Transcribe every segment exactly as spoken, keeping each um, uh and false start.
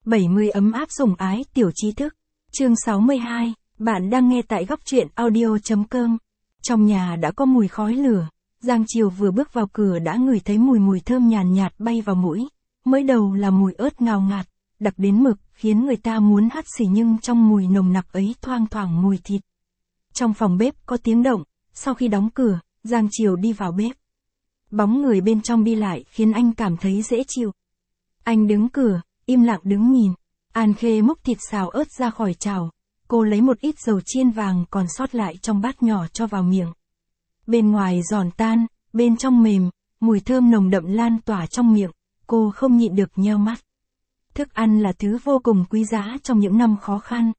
bảy mươi ấm áp sủng ái tiểu trí thức. Chương sáu mươi hai, bạn đang nghe tại góc truyện audio chấm com. Trong nhà đã có mùi khói lửa, Giang Triều vừa bước vào cửa đã ngửi thấy mùi mùi thơm nhàn nhạt, nhạt bay vào mũi. Mới đầu là mùi ớt ngào ngạt, đặc đến mực, khiến người ta muốn hắt xì, nhưng trong mùi nồng nặc ấy thoang thoảng mùi thịt. Trong phòng bếp có tiếng động, sau khi đóng cửa, Giang Triều đi vào bếp. Bóng người bên trong đi lại khiến anh cảm thấy dễ chịu. Anh đứng cửa, im lặng đứng nhìn. An Khê múc thịt xào ớt ra khỏi chảo. Cô lấy một ít dầu chiên vàng còn sót lại trong bát nhỏ cho vào miệng. Bên ngoài giòn tan, bên trong mềm, mùi thơm nồng đậm lan tỏa trong miệng. Cô không nhịn được nheo mắt. Thức ăn là thứ vô cùng quý giá trong những năm khó khăn.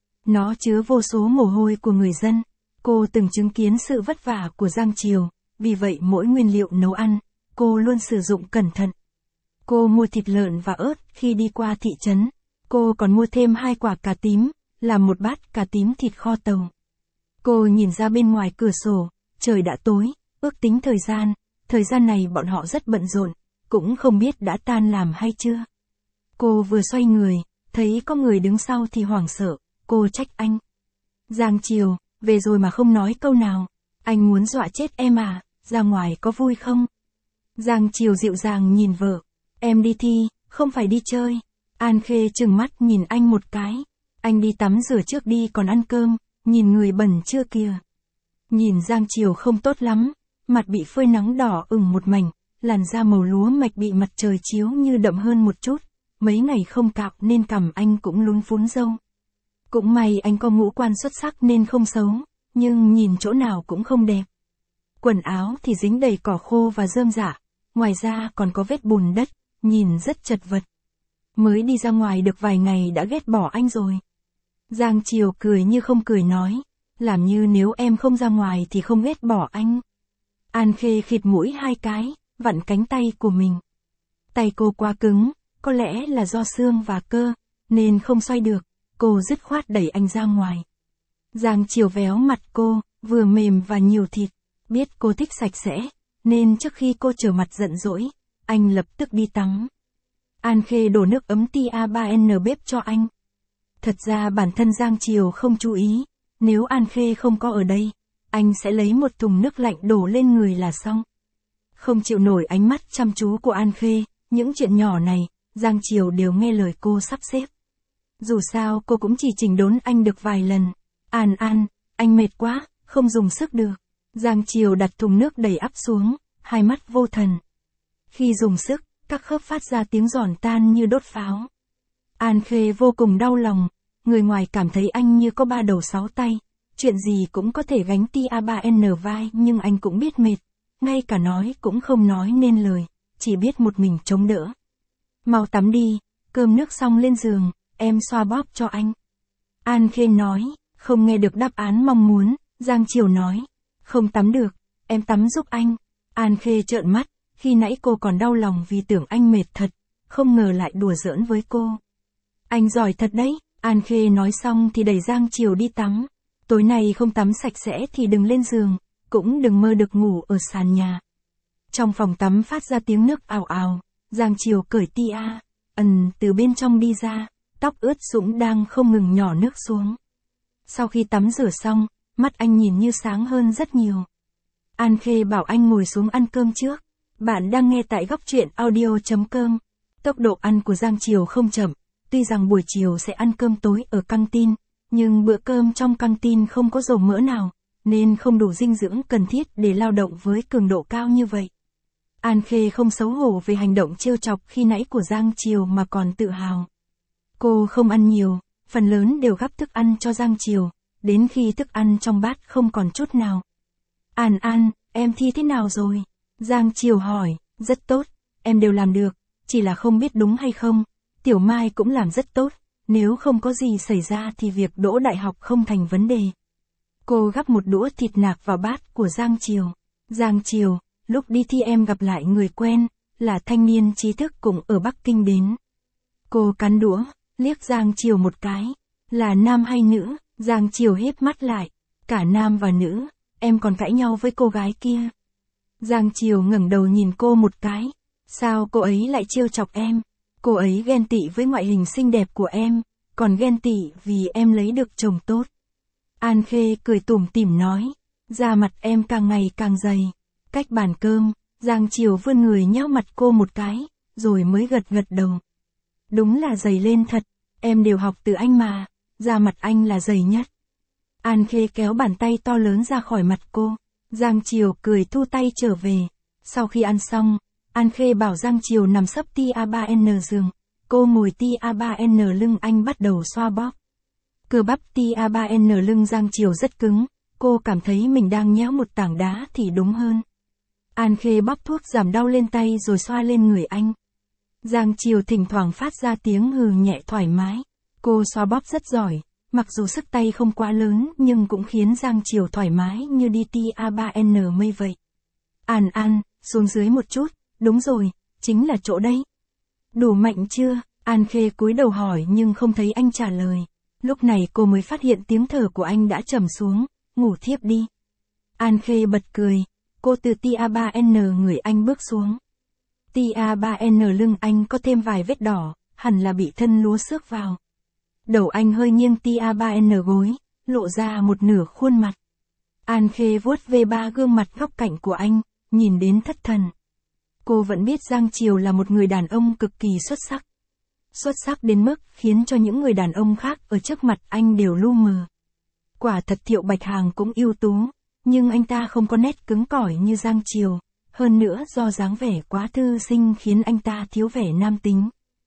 Nó chứa vô số mồ hôi của người dân. Cô từng chứng kiến sự vất vả của Giang Triều, vì vậy mỗi nguyên liệu nấu ăn, cô luôn sử dụng cẩn thận. Cô mua thịt lợn và ớt khi đi qua thị trấn. Cô còn mua thêm hai quả cà tím, làm một bát cà tím thịt kho tàu. Cô nhìn ra bên ngoài cửa sổ, trời đã tối, ước tính thời gian, thời gian này bọn họ rất bận rộn, cũng không biết đã tan làm hay chưa. Cô vừa xoay người, thấy có người đứng sau thì hoảng sợ, cô trách anh. Giang Triều, về rồi mà không nói câu nào, anh muốn dọa chết em à, ra ngoài có vui không? Giang Triều dịu dàng nhìn vợ, em đi thi, không phải đi chơi. An Khê trừng mắt nhìn anh một cái, anh đi tắm rửa trước đi còn ăn cơm, nhìn người bẩn chưa kìa. Nhìn Giang Triều không tốt lắm, mặt bị phơi nắng đỏ ửng một mảnh, làn da màu lúa mạch bị mặt trời chiếu như đậm hơn một chút, mấy ngày không cạo nên cằm anh cũng lún phún râu. Cũng may anh có ngũ quan xuất sắc nên không xấu, nhưng nhìn chỗ nào cũng không đẹp. Quần áo thì dính đầy cỏ khô và rơm rả, ngoài ra còn có vết bùn đất, nhìn rất chật vật. Mới đi ra ngoài được vài ngày đã ghét bỏ anh rồi. Giang Triều cười như không cười nói, làm như nếu em không ra ngoài thì không ghét bỏ anh. An Khê khịt mũi hai cái, vặn cánh tay của mình. Tay cô quá cứng, có lẽ là do xương và cơ, nên không xoay được, cô dứt khoát đẩy anh ra ngoài. Giang Triều véo mặt cô, vừa mềm và nhiều thịt, biết cô thích sạch sẽ, nên trước khi cô trở mặt giận dỗi, anh lập tức đi tắm. An Khê đổ nước ấm tia ba N bếp cho anh. Thật ra bản thân Giang Triều không chú ý, nếu An Khê không có ở đây, anh sẽ lấy một thùng nước lạnh đổ lên người là xong. Không chịu nổi ánh mắt chăm chú của An Khê, những chuyện nhỏ này, Giang Triều đều nghe lời cô sắp xếp. Dù sao cô cũng chỉ chỉnh đốn anh được vài lần. An An, anh mệt quá, không dùng sức được. Giang Triều đặt thùng nước đầy ắp xuống, hai mắt vô thần. Khi dùng sức, các khớp phát ra tiếng giòn tan như đốt pháo. An Khê vô cùng đau lòng, người ngoài cảm thấy anh như có ba đầu sáu tay, chuyện gì cũng có thể gánh tia ba N vai, nhưng anh cũng biết mệt, ngay cả nói cũng không nói nên lời, chỉ biết một mình chống đỡ. Mau tắm đi, cơm nước xong lên giường, em xoa bóp cho anh. An Khê nói, không nghe được đáp án mong muốn, Giang Triều nói, không tắm được, em tắm giúp anh. An Khê trợn mắt, khi nãy cô còn đau lòng vì tưởng anh mệt thật, không ngờ lại đùa giỡn với cô. Anh giỏi thật đấy, An Khê nói xong thì đẩy Giang Triều đi tắm. Tối nay không tắm sạch sẽ thì đừng lên giường, cũng đừng mơ được ngủ ở sàn nhà. Trong phòng tắm phát ra tiếng nước ào ào, Giang Triều cởi tia, ẩn từ bên trong đi ra, tóc ướt sũng đang không ngừng nhỏ nước xuống. Sau khi tắm rửa xong, mắt anh nhìn như sáng hơn rất nhiều. An Khê bảo anh ngồi xuống ăn cơm trước. Bạn đang nghe tại góc truyện audio chấm com. Tốc độ ăn của Giang Triều không chậm, tuy rằng buổi chiều sẽ ăn cơm tối ở căng tin, nhưng bữa cơm trong căng tin không có dầu mỡ nào, nên không đủ dinh dưỡng cần thiết để lao động với cường độ cao như vậy. An Khê không xấu hổ về hành động trêu chọc khi nãy của Giang Triều mà còn tự hào. Cô không ăn nhiều, phần lớn đều gắp thức ăn cho Giang Triều, đến khi thức ăn trong bát không còn chút nào. An An, em thi thế nào rồi? Giang Triều hỏi, rất tốt, em đều làm được, chỉ là không biết đúng hay không, Tiểu Mai cũng làm rất tốt, nếu không có gì xảy ra thì việc đỗ đại học không thành vấn đề. Cô gắp một đũa thịt nạc vào bát của Giang Triều. Giang Triều, lúc đi thi em gặp lại người quen, là thanh niên trí thức cùng ở Bắc Kinh đến. Cô cắn đũa, liếc Giang Triều một cái, là nam hay nữ? Giang Triều híp mắt lại, cả nam và nữ, em còn cãi nhau với cô gái kia. Giang Triều ngẩng đầu nhìn cô một cái, sao cô ấy lại trêu chọc em? Cô ấy ghen tị với ngoại hình xinh đẹp của em, còn ghen tị vì em lấy được chồng tốt. An Khê cười tủm tỉm nói, da mặt em càng ngày càng dày. Cách bàn cơm, Giang Triều vươn người nhéo mặt cô một cái, rồi mới gật gật đầu. Đúng là dày lên thật, em đều học từ anh mà, da mặt anh là dày nhất. An Khê kéo bàn tay to lớn ra khỏi mặt cô, Giang Triều cười thu tay trở về. Sau khi ăn xong, An Khê bảo Giang Triều nằm sấp T A ba N giường, cô ngồi T A ba N lưng anh bắt đầu xoa bóp. Cơ bắp T A ba N lưng Giang Triều rất cứng, cô cảm thấy mình đang nhéo một tảng đá thì đúng hơn. An Khê bóp thuốc giảm đau lên tay rồi xoa lên người anh. Giang Triều thỉnh thoảng phát ra tiếng hừ nhẹ thoải mái. Cô xoa bóp rất giỏi, mặc dù sức tay không quá lớn nhưng cũng khiến Giang Triều thoải mái như đi T A ba N mây vậy. An An, xuống dưới một chút, đúng rồi, chính là chỗ đây. Đủ mạnh chưa? An Khê cúi đầu hỏi nhưng không thấy anh trả lời. Lúc này cô mới phát hiện tiếng thở của anh đã trầm xuống, ngủ thiếp đi. An Khê bật cười, cô từ T A ba N người anh bước xuống. T A ba N lưng anh có thêm vài vết đỏ, hẳn là bị thân lúa xước vào. Đầu anh hơi nghiêng T A ba N gối, lộ ra một nửa khuôn mặt. An Khê vuốt về ba gương mặt góc cạnh của anh, nhìn đến thất thần. Cô vẫn biết Giang Triều là một người đàn ông cực kỳ xuất sắc. Xuất sắc đến mức khiến cho những người đàn ông khác ở trước mặt anh đều lu mờ. Quả thật Thiệu Bạch Hàng cũng ưu tú, nhưng anh ta không có nét cứng cỏi như Giang Triều, hơn nữa do dáng vẻ quá thư sinh khiến anh ta thiếu vẻ nam tính.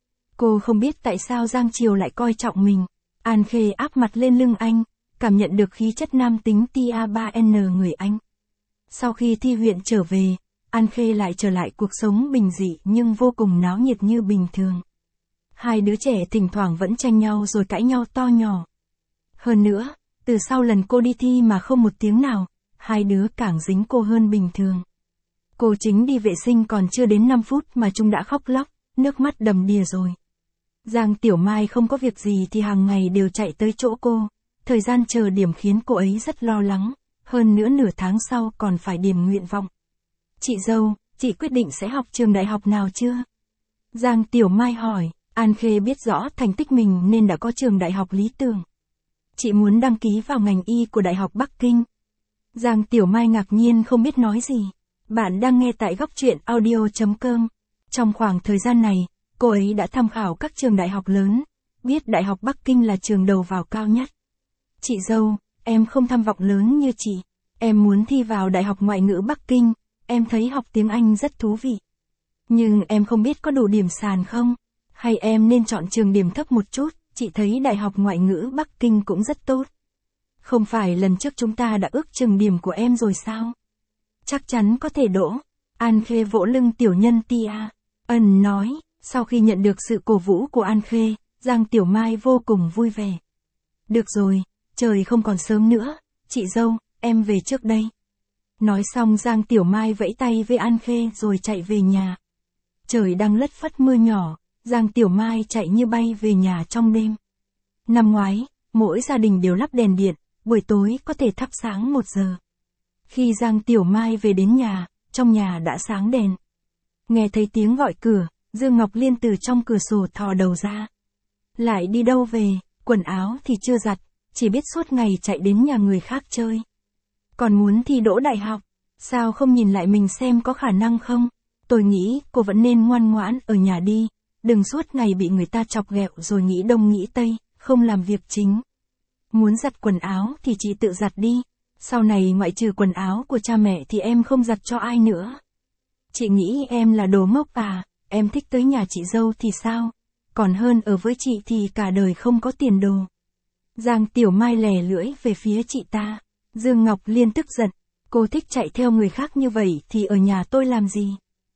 Cô không biết tại sao Giang Triều lại coi trọng mình. An Khê áp mặt lên lưng anh, cảm nhận được khí chất nam tính T A ba N người anh. Sau khi thi huyện trở về, An Khê lại trở lại cuộc sống bình dị nhưng vô cùng náo nhiệt như bình thường. Hai đứa trẻ thỉnh thoảng vẫn tranh nhau rồi cãi nhau to nhỏ. Hơn nữa, từ sau lần cô đi thi mà không một tiếng nào, hai đứa càng dính cô hơn bình thường. Cô chính đi vệ sinh còn chưa đến năm phút mà chúng đã khóc lóc, nước mắt đầm đìa rồi. Giang Tiểu Mai không có việc gì thì hàng ngày đều chạy tới chỗ cô, thời gian chờ điểm khiến cô ấy rất lo lắng, hơn nữa nửa tháng sau còn phải điểm nguyện vọng. Chị dâu, chị quyết định sẽ học trường đại học nào chưa? Giang Tiểu Mai hỏi. An Khê biết rõ thành tích mình nên đã có trường đại học lý tưởng. Chị muốn đăng ký vào ngành y của Đại học Bắc Kinh. Giang Tiểu Mai ngạc nhiên không biết nói gì. Bạn đang nghe tại góc truyện audio chấm com. Trong khoảng thời gian này, cô ấy đã tham khảo các trường đại học lớn, biết Đại học Bắc Kinh là trường đầu vào cao nhất. Chị dâu, em không tham vọng lớn như chị. Em muốn thi vào Đại học Ngoại ngữ Bắc Kinh, em thấy học tiếng Anh rất thú vị. Nhưng em không biết có đủ điểm sàn không? Hay em nên chọn trường điểm thấp một chút, chị thấy Đại học Ngoại ngữ Bắc Kinh cũng rất tốt. Không phải lần trước chúng ta đã ước chừng điểm của em rồi sao? Chắc chắn có thể đỗ. An Khê vỗ lưng tiểu nhân Tia. Ân nói, sau khi nhận được sự cổ vũ của An Khê, Giang Tiểu Mai vô cùng vui vẻ. Được rồi, trời không còn sớm nữa, chị dâu, em về trước đây. Nói xong Giang Tiểu Mai vẫy tay với An Khê rồi chạy về nhà. Trời đang lất phất mưa nhỏ. Giang Tiểu Mai chạy như bay về nhà trong đêm. Năm ngoái, mỗi gia đình đều lắp đèn điện, buổi tối có thể thắp sáng một giờ. Khi Giang Tiểu Mai về đến nhà, trong nhà đã sáng đèn. Nghe thấy tiếng gọi cửa, Dương Ngọc Liên từ trong cửa sổ thò đầu ra. Lại đi đâu về, quần áo thì chưa giặt, chỉ biết suốt ngày chạy đến nhà người khác chơi. Còn muốn thi đỗ đại học, sao không nhìn lại mình xem có khả năng không? Tôi nghĩ cô vẫn nên ngoan ngoãn ở nhà đi. Đừng suốt ngày bị người ta chọc ghẹo rồi nghĩ đông nghĩ tây, không làm việc chính. Muốn giặt quần áo thì chị tự giặt đi. Sau này ngoại trừ quần áo của cha mẹ thì em không giặt cho ai nữa. Chị nghĩ em là đồ ngốc à, em thích tới nhà chị dâu thì sao? Còn hơn ở với chị thì cả đời không có tiền đồ. Giang Tiểu Mai lè lưỡi về phía chị ta. Dương Ngọc Liên tức giận. Cô thích chạy theo người khác như vậy thì ở nhà tôi làm gì?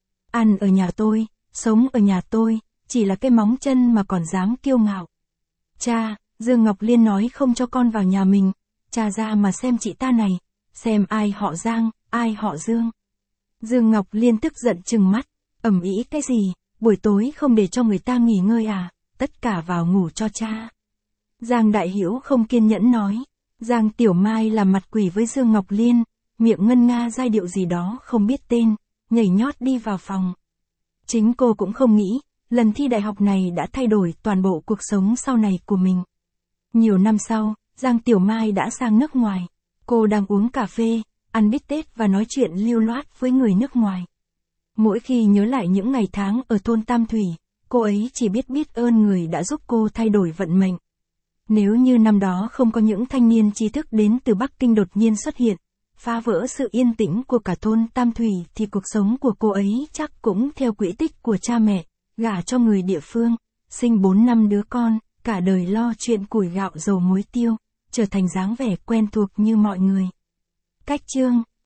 Ăn ở nhà tôi, sống ở nhà tôi. Chỉ là cái móng chân mà còn dám kiêu ngạo. Cha, Dương Ngọc Liên nói không cho con vào nhà mình. Cha ra mà xem chị ta này. Xem ai họ Giang, ai họ Dương. Dương Ngọc Liên tức giận trừng mắt. Ầm ĩ cái gì, buổi tối không để cho người ta nghỉ ngơi à, tất cả vào ngủ cho cha. Giang Đại Hiểu không kiên nhẫn nói. Giang Tiểu Mai làm mặt quỷ với Dương Ngọc Liên, miệng ngân nga giai điệu gì đó không biết tên, nhảy nhót đi vào phòng. Chính cô cũng không nghĩ, lần thi đại học này đã thay đổi toàn bộ cuộc sống sau này của mình. Nhiều năm sau, Giang Tiểu Mai đã sang nước ngoài. Cô đang uống cà phê, ăn bít tết và nói chuyện lưu loát với người nước ngoài. Mỗi khi nhớ lại những ngày tháng ở thôn Tam Thủy, cô ấy chỉ biết biết ơn người đã giúp cô thay đổi vận mệnh. Nếu như năm đó không có những thanh niên trí thức đến từ Bắc Kinh đột nhiên xuất hiện, phá vỡ sự yên tĩnh của cả thôn Tam Thủy thì cuộc sống của cô ấy chắc cũng theo quỹ tích của cha mẹ, gả cho người địa phương, sinh bốn năm đứa con, cả đời lo chuyện củi gạo dầu muối tiêu, trở thành dáng vẻ quen thuộc như mọi người. Cách chương